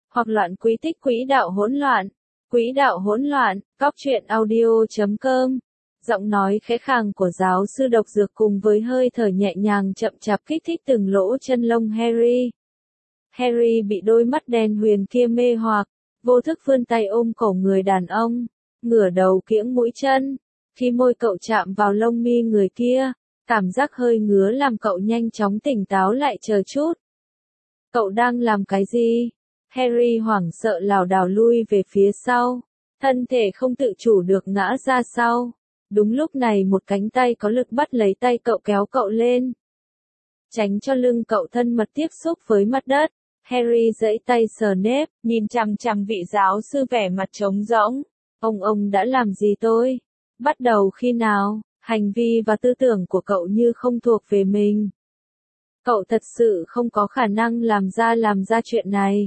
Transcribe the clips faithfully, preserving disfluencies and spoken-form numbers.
hoặc loạn quỹ tích quỹ đạo hỗn loạn. Quỹ đạo hỗn loạn, góc truyện audio chấm com. Giọng nói khẽ khàng của giáo sư độc dược cùng với hơi thở nhẹ nhàng chậm chạp kích thích từng lỗ chân lông Harry. Harry bị đôi mắt đen huyền kia mê hoặc, vô thức vươn tay ôm cổ người đàn ông, ngửa đầu kiễng mũi chân. Khi môi cậu chạm vào lông mi người kia, cảm giác hơi ngứa làm cậu nhanh chóng tỉnh táo lại chờ chút. Cậu đang làm cái gì? Harry hoảng sợ lảo đảo lui về phía sau, thân thể không tự chủ được ngã ra sau. Đúng lúc này một cánh tay có lực bắt lấy tay cậu kéo cậu lên, tránh cho lưng cậu thân mật tiếp xúc với mặt đất. Harry giãy tay Snape, nhìn chằm chằm vị giáo sư vẻ mặt trống rỗng. Ông ông đã làm gì tôi? Bắt đầu khi nào? Hành vi và tư tưởng của cậu như không thuộc về mình. Cậu thật sự không có khả năng làm ra làm ra chuyện này.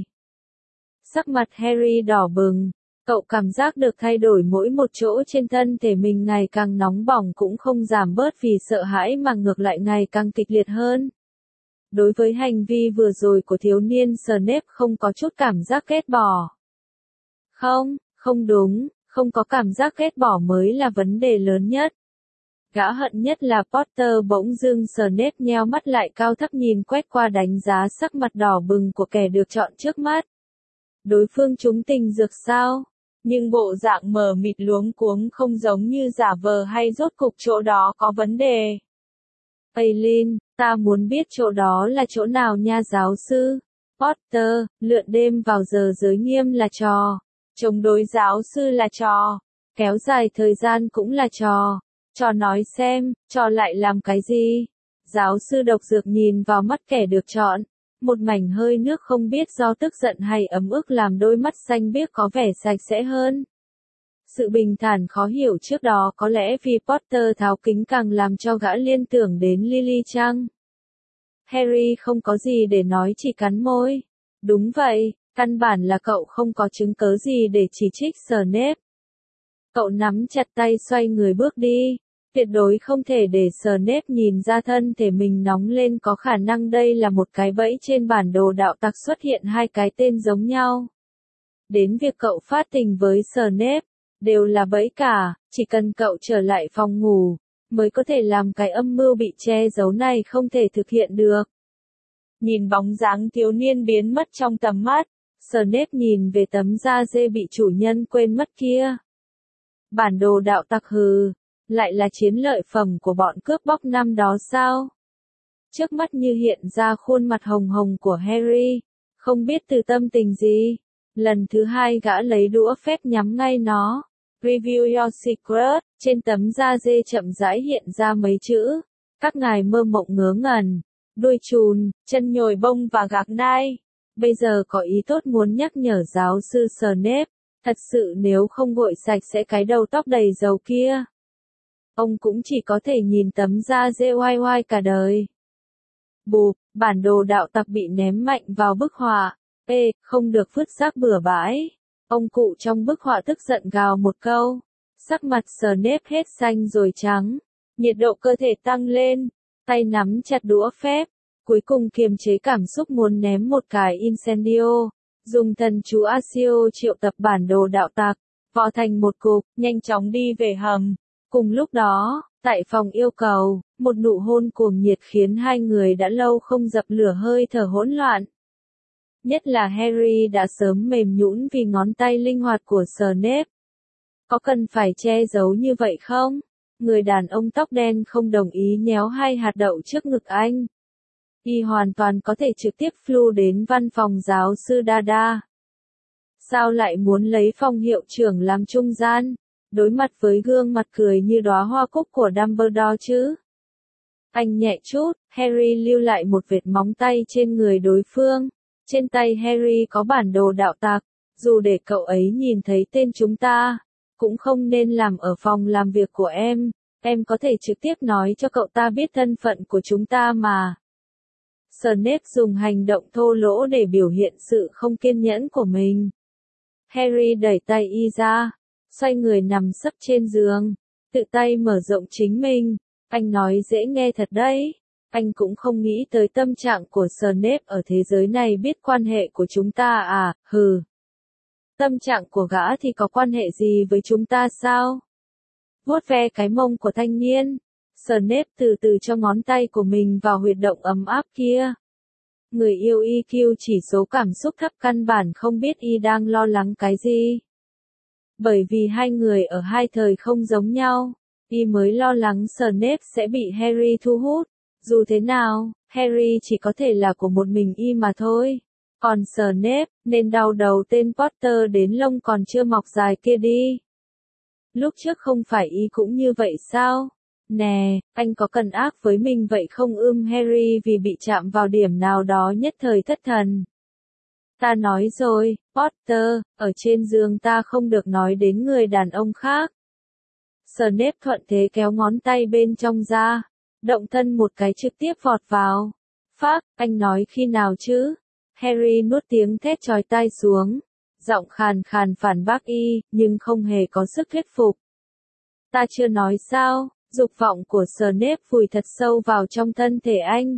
Sắc mặt Harry đỏ bừng, cậu cảm giác được thay đổi mỗi một chỗ trên thân thể mình ngày càng nóng bỏng cũng không giảm bớt vì sợ hãi mà ngược lại ngày càng kịch liệt hơn. Đối với hành vi vừa rồi của thiếu niên Snape không có chút cảm giác ghét bỏ. Không, không đúng, không có cảm giác ghét bỏ mới là vấn đề lớn nhất. Gã hận nhất là Potter. Bỗng dưng Snape nheo mắt lại cao thấp nhìn quét qua đánh giá sắc mặt đỏ bừng của kẻ được chọn trước mắt. Đối phương trúng tình dược sao? Nhưng bộ dạng mờ mịt luống cuống không giống như giả vờ hay rốt cục chỗ đó có vấn đề. Aileen, ta muốn biết chỗ đó là chỗ nào nha giáo sư. Potter, lượn đêm vào giờ giới nghiêm là trò. Chống đối giáo sư là trò. Kéo dài thời gian cũng là trò. Trò nói xem, trò lại làm cái gì? Giáo sư độc dược nhìn vào mắt kẻ được chọn. Một mảnh hơi nước không biết do tức giận hay ấm ức làm đôi mắt xanh biếc có vẻ sạch sẽ hơn. Sự bình thản khó hiểu trước đó có lẽ vì Potter tháo kính càng làm cho gã liên tưởng đến Lily chăng? Harry không có gì để nói chỉ cắn môi. Đúng vậy, căn bản là cậu không có chứng cớ gì để chỉ trích Snape. Cậu nắm chặt tay xoay người bước đi. Tuyệt đối không thể để Snape nhìn ra thân thể mình nóng lên, có khả năng đây là một cái bẫy trên bản đồ đạo tặc xuất hiện hai cái tên giống nhau. Đến việc cậu phát tình với Snape, đều là bẫy cả, chỉ cần cậu trở lại phòng ngủ, mới có thể làm cái âm mưu bị che giấu này không thể thực hiện được. Nhìn bóng dáng thiếu niên biến mất trong tầm mắt, Snape nhìn về tấm da dê bị chủ nhân quên mất kia. Bản đồ đạo tặc hừ. Lại là chiến lợi phẩm của bọn cướp bóc năm đó sao? Trước mắt như hiện ra khuôn mặt hồng hồng của Harry, không biết từ tâm tình gì. Lần thứ hai gã lấy đũa phép nhắm ngay nó. Review your secret, trên tấm da dê chậm rãi hiện ra mấy chữ. Các ngài mơ mộng ngớ ngẩn, đuôi trùn, chân nhồi bông và gạc nai. Bây giờ có ý tốt muốn nhắc nhở giáo sư Snape, thật sự nếu không gội sạch sẽ cái đầu tóc đầy dầu kia. Ông cũng chỉ có thể nhìn tấm da dê oai oai cả đời. Bụp, bản đồ đạo tặc bị ném mạnh vào bức họa. Ê, không được vứt rác bừa bãi. Ông cụ trong bức họa tức giận gào một câu. Sắc mặt Snape hết xanh rồi trắng. Nhiệt độ cơ thể tăng lên. Tay nắm chặt đũa phép. Cuối cùng kiềm chế cảm xúc muốn ném một cái incendio. Dùng thần chú Accio triệu tập bản đồ đạo tặc. Vò thành một cục, nhanh chóng đi về hầm. Cùng lúc đó, tại phòng yêu cầu, một nụ hôn cuồng nhiệt khiến hai người đã lâu không dập lửa hơi thở hỗn loạn. Nhất là Harry đã sớm mềm nhũn vì ngón tay linh hoạt của Snape. Có cần phải che giấu như vậy không? Người đàn ông tóc đen không đồng ý nhéo hai hạt đậu trước ngực anh. Y hoàn toàn có thể trực tiếp flu đến văn phòng giáo sư Dada. Sao lại muốn lấy phòng hiệu trưởng làm trung gian? Đối mặt với gương mặt cười như đóa hoa cúc của Dumbledore chứ. Anh nhẹ chút, Harry lưu lại một vệt móng tay trên người đối phương. Trên tay Harry có bản đồ đạo tặc, dù để cậu ấy nhìn thấy tên chúng ta, cũng không nên làm ở phòng làm việc của em, em có thể trực tiếp nói cho cậu ta biết thân phận của chúng ta mà. Snape dùng hành động thô lỗ để biểu hiện sự không kiên nhẫn của mình. Harry đẩy tay y ra. Xoay người nằm sấp trên giường, tự tay mở rộng chính mình. Anh nói dễ nghe thật đấy. Anh cũng không nghĩ tới tâm trạng của Snape ở thế giới này biết quan hệ của chúng ta à, hừ. Tâm trạng của gã thì có quan hệ gì với chúng ta sao? Vuốt ve cái mông của thanh niên, Snape từ từ cho ngón tay của mình vào huyệt động ấm áp kia. Người yêu e quy chỉ số cảm xúc thấp căn bản không biết y đang lo lắng cái gì. Bởi vì hai người ở hai thời không giống nhau, y mới lo lắng Snape sẽ bị Harry thu hút. Dù thế nào, Harry chỉ có thể là của một mình y mà thôi. Còn Snape, nên đau đầu tên Potter đến lông còn chưa mọc dài kia đi. Lúc trước không phải y cũng như vậy sao? Nè, anh có cần ác với mình vậy không ưm Harry vì bị chạm vào điểm nào đó nhất thời thất thần. Ta nói rồi, Potter, ở trên giường ta không được nói đến người đàn ông khác. Snape thuận thế kéo ngón tay bên trong ra, động thân một cái trực tiếp vọt vào. Phác, anh nói khi nào chứ? Harry nuốt tiếng thét chói tai xuống, giọng khàn khàn phản bác y, nhưng không hề có sức thuyết phục. Ta chưa nói sao? Dục vọng của Snape vùi thật sâu vào trong thân thể anh.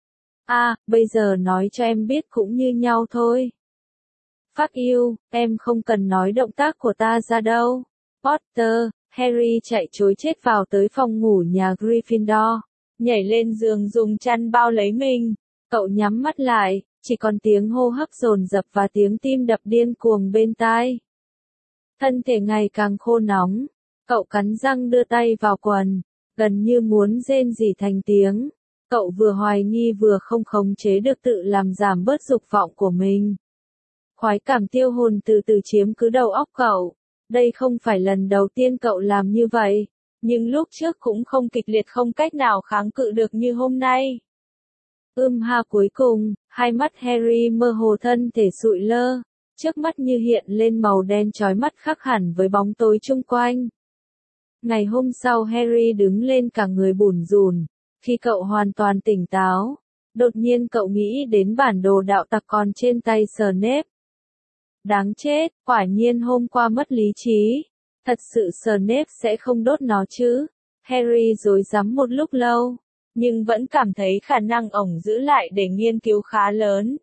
À, bây giờ nói cho em biết cũng như nhau thôi. Phác yêu, em không cần nói động tác của ta ra đâu. Potter, Harry chạy trối chết vào tới phòng ngủ nhà Gryffindor, nhảy lên giường dùng chăn bao lấy mình. Cậu nhắm mắt lại, chỉ còn tiếng hô hấp dồn dập và tiếng tim đập điên cuồng bên tai. Thân thể ngày càng khô nóng, cậu cắn răng đưa tay vào quần, gần như muốn rên rỉ thành tiếng. Cậu vừa hoài nghi vừa không khống chế được tự làm giảm bớt dục vọng của mình. Khoái cảm tiêu hồn từ từ chiếm cứ đầu óc cậu. Đây không phải lần đầu tiên cậu làm như vậy, nhưng lúc trước cũng không kịch liệt không cách nào kháng cự được như hôm nay. Ưm ha cuối cùng, hai mắt Harry mơ hồ thân thể sụi lơ, trước mắt như hiện lên màu đen chói mắt khác hẳn với bóng tối chung quanh. Ngày hôm sau Harry đứng lên cả người bủn rủn, khi cậu hoàn toàn tỉnh táo, đột nhiên cậu nghĩ đến bản đồ đạo tặc còn trên tay Snape. Đáng chết, quả nhiên hôm qua mất lý trí. Thật sự Snape sẽ không đốt nó chứ? Harry rối rắm một lúc lâu, nhưng vẫn cảm thấy khả năng ổng giữ lại để nghiên cứu khá lớn.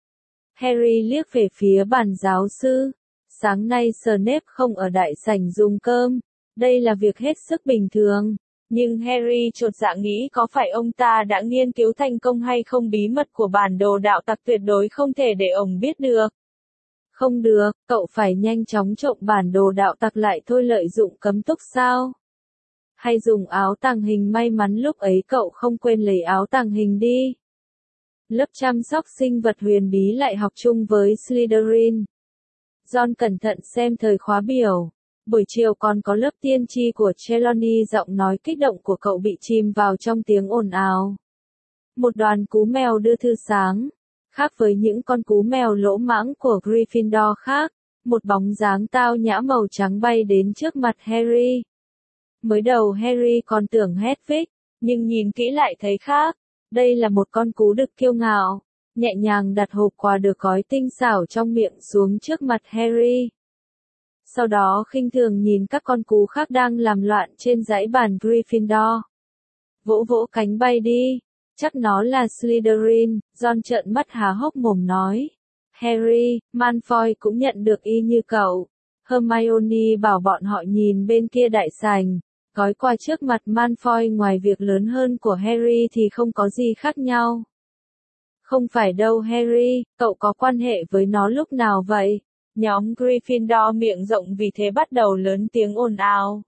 Harry liếc về phía bàn giáo sư. Sáng nay Snape không ở đại sảnh dùng cơm, đây là việc hết sức bình thường. Nhưng Harry chột dạ nghĩ có phải ông ta đã nghiên cứu thành công hay không, bí mật của bản đồ đạo tặc tuyệt đối không thể để ổng biết được. Không được, cậu phải nhanh chóng trộm bản đồ đạo tặc lại thôi, lợi dụng cấm túc sao? Hay dùng áo tàng hình, may mắn lúc ấy cậu không quên lấy áo tàng hình đi. Lớp chăm sóc sinh vật huyền bí lại học chung với Slytherin. John cẩn thận xem thời khóa biểu. Buổi chiều còn có lớp tiên tri của Trelawney, giọng nói kích động của cậu bị chìm vào trong tiếng ồn ào. Một đoàn cú mèo đưa thư sáng. Khác với những con cú mèo lỗ mãng của Gryffindor khác, một bóng dáng tao nhã màu trắng bay đến trước mặt Harry. Mới đầu Harry còn tưởng Hedwig, nhưng nhìn kỹ lại thấy khác. Đây là một con cú đực kiêu ngạo, nhẹ nhàng đặt hộp quà được gói tinh xảo trong miệng xuống trước mặt Harry. Sau đó khinh thường nhìn các con cú khác đang làm loạn trên dãy bàn Gryffindor. Vỗ vỗ cánh bay đi. Chắc nó là Slytherin, John trợn mắt há hốc mồm nói. Harry, Malfoy cũng nhận được y như cậu. Hermione bảo bọn họ nhìn bên kia đại sảnh. Gói quà trước mặt Malfoy ngoài việc lớn hơn của Harry thì không có gì khác nhau. Không phải đâu Harry, cậu có quan hệ với nó lúc nào vậy? Nhóm Gryffindor miệng rộng vì thế bắt đầu lớn tiếng ồn ào.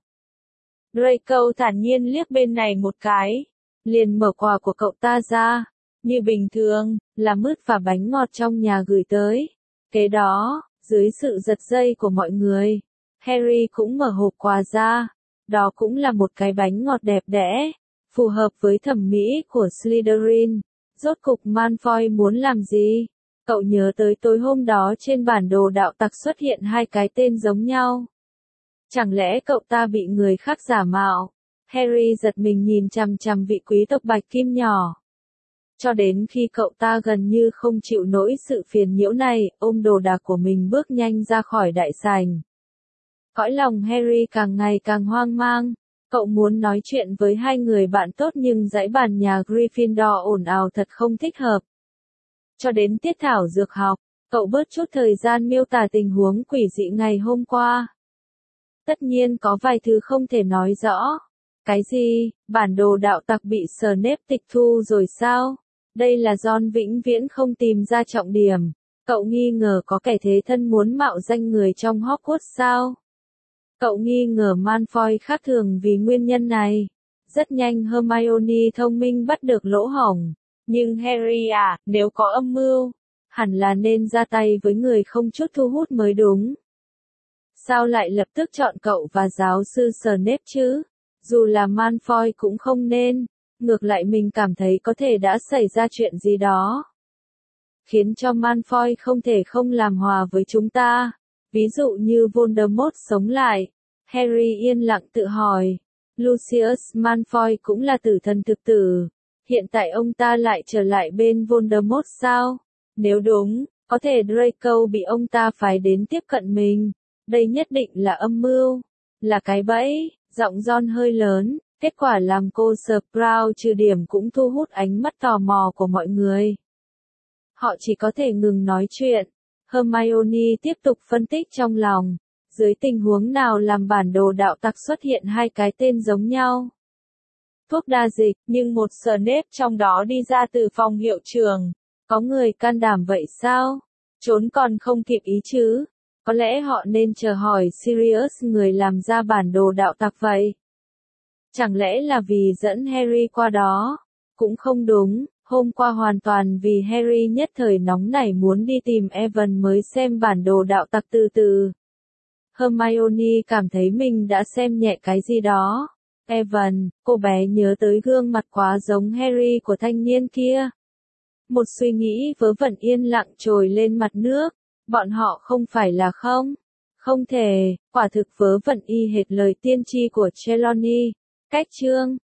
Draco thản nhiên liếc bên này một cái, liền mở quà của cậu ta ra. Như bình thường, là mứt và bánh ngọt trong nhà gửi tới. Kế đó, dưới sự giật dây của mọi người, Harry cũng mở hộp quà ra. Đó cũng là một cái bánh ngọt đẹp đẽ, phù hợp với thẩm mỹ của Slytherin. Rốt cục Malfoy muốn làm gì? Cậu nhớ tới tối hôm đó trên bản đồ đạo tặc xuất hiện hai cái tên giống nhau. Chẳng lẽ cậu ta bị người khác giả mạo? Harry giật mình nhìn chằm chằm vị quý tộc bạch kim nhỏ. Cho đến khi cậu ta gần như không chịu nổi sự phiền nhiễu này, ôm đồ đạc của mình bước nhanh ra khỏi đại sảnh. Cõi lòng Harry càng ngày càng hoang mang. Cậu muốn nói chuyện với hai người bạn tốt nhưng dãy bàn nhà Gryffindor ồn ào thật không thích hợp. Cho đến tiết thảo dược học, cậu bớt chút thời gian miêu tả tình huống quỷ dị ngày hôm qua. Tất nhiên có vài thứ không thể nói rõ. Cái gì, bản đồ đạo tặc bị Snape tịch thu rồi sao? Đây là Ron vĩnh viễn không tìm ra trọng điểm. Cậu nghi ngờ có kẻ thế thân muốn mạo danh người trong Hogwarts sao? Cậu nghi ngờ Malfoy khác thường vì nguyên nhân này. Rất nhanh Hermione thông minh bắt được lỗ hổng. Nhưng Harry à, nếu có âm mưu, hẳn là nên ra tay với người không chút thu hút mới đúng. Sao lại lập tức chọn cậu và giáo sư Snape chứ? Dù là Malfoy cũng không nên. Ngược lại mình cảm thấy có thể đã xảy ra chuyện gì đó. Khiến cho Malfoy không thể không làm hòa với chúng ta. Ví dụ như Voldemort sống lại. Harry yên lặng tự hỏi. Lucius Malfoy cũng là tử thần thực tử. Hiện tại ông ta lại trở lại bên Voldemort sao? Nếu đúng, có thể Draco bị ông ta phái đến tiếp cận mình. Đây nhất định là âm mưu. Là cái bẫy. Giọng Ron hơi lớn. Kết quả làm cô Sprout trừ điểm cũng thu hút ánh mắt tò mò của mọi người. Họ chỉ có thể ngừng nói chuyện. Hermione tiếp tục phân tích trong lòng. Dưới tình huống nào làm bản đồ đạo tặc xuất hiện hai cái tên giống nhau? Thuốc đa dịch, nhưng một Snape trong đó đi ra từ phòng hiệu trường. Có người can đảm vậy sao? Trốn còn không kịp ý chứ? Có lẽ họ nên chờ hỏi Sirius người làm ra bản đồ đạo tặc vậy. Chẳng lẽ là vì dẫn Harry qua đó? Cũng không đúng, hôm qua hoàn toàn vì Harry nhất thời nóng nảy muốn đi tìm Evan mới xem bản đồ đạo tặc từ từ. Hermione cảm thấy mình đã xem nhẹ cái gì đó. Evan, cô bé nhớ tới gương mặt quá giống Harry của thanh niên kia. Một suy nghĩ vớ vẩn yên lặng trồi lên mặt nước. Bọn họ không phải là không? Không thể, quả thực vớ vẩn y hệt lời tiên tri của Trelawney. Cách chương